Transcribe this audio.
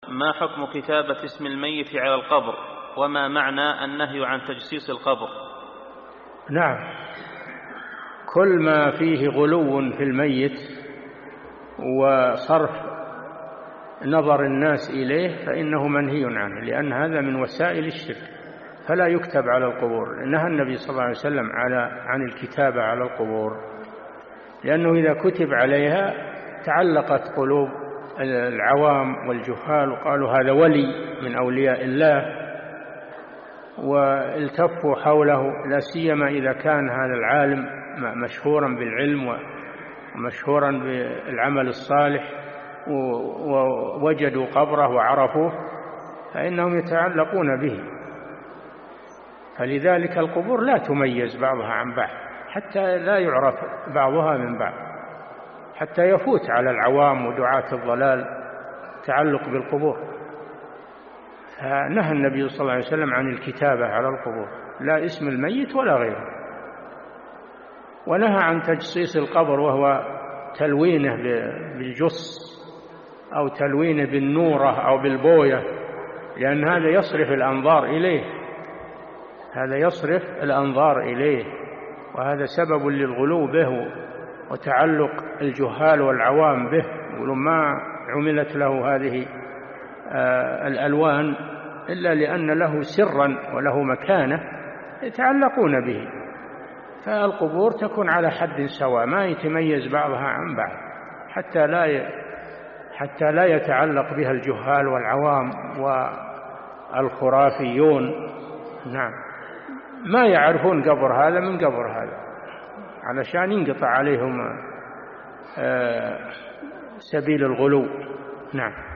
ما حكم كتابة اسم الميت على القبر، وما معنى النهي عن تجسيس القبر؟ نعم، كل ما فيه غلو في الميت وصرف نظر الناس إليه فإنه منهي عنه، لأن هذا من وسائل الشرك، فلا يكتب على القبور. نهى النبي صلى الله عليه وسلم عن الكتابة على القبور، لأنه إذا كتب عليها تعلقت قلوب العوام والجهال وقالوا هذا ولي من أولياء الله، والتفوا حوله، لا سيما إذا كان هذا العالم مشهورا بالعلم ومشهورا بالعمل الصالح ووجدوا قبره وعرفوه فإنهم يتعلقون به. فلذلك القبور لا تميز بعضها عن بعض حتى لا يعرف بعضها من بعض، حتى يفوت على العوام ودعاة الضلال التعلق بالقبور. فنهى النبي صلى الله عليه وسلم عن الكتابة على القبور، لا اسم الميت ولا غيره. ونهى عن تجسيس القبر، وهو تلوينه بالجص أو تلوينه بالنورة أو بالبوية، لأن هذا يصرف الأنظار إليه، هذا يصرف الأنظار إليه، وهذا سبب للغلو به وتعلق الجهال والعوام به. يقولون ما عملت له هذه الألوان إلا لأن له سرا وله مكانة يتعلقون به. فالقبور تكون على حد سواء، ما يتميز بعضها عن بعض حتى لا يتعلق بها الجهال والعوام والخرافيون. نعم، ما يعرفون قبر هذا من قبر هذا علشان ينقطع عليهم سبيل الغلو. نعم.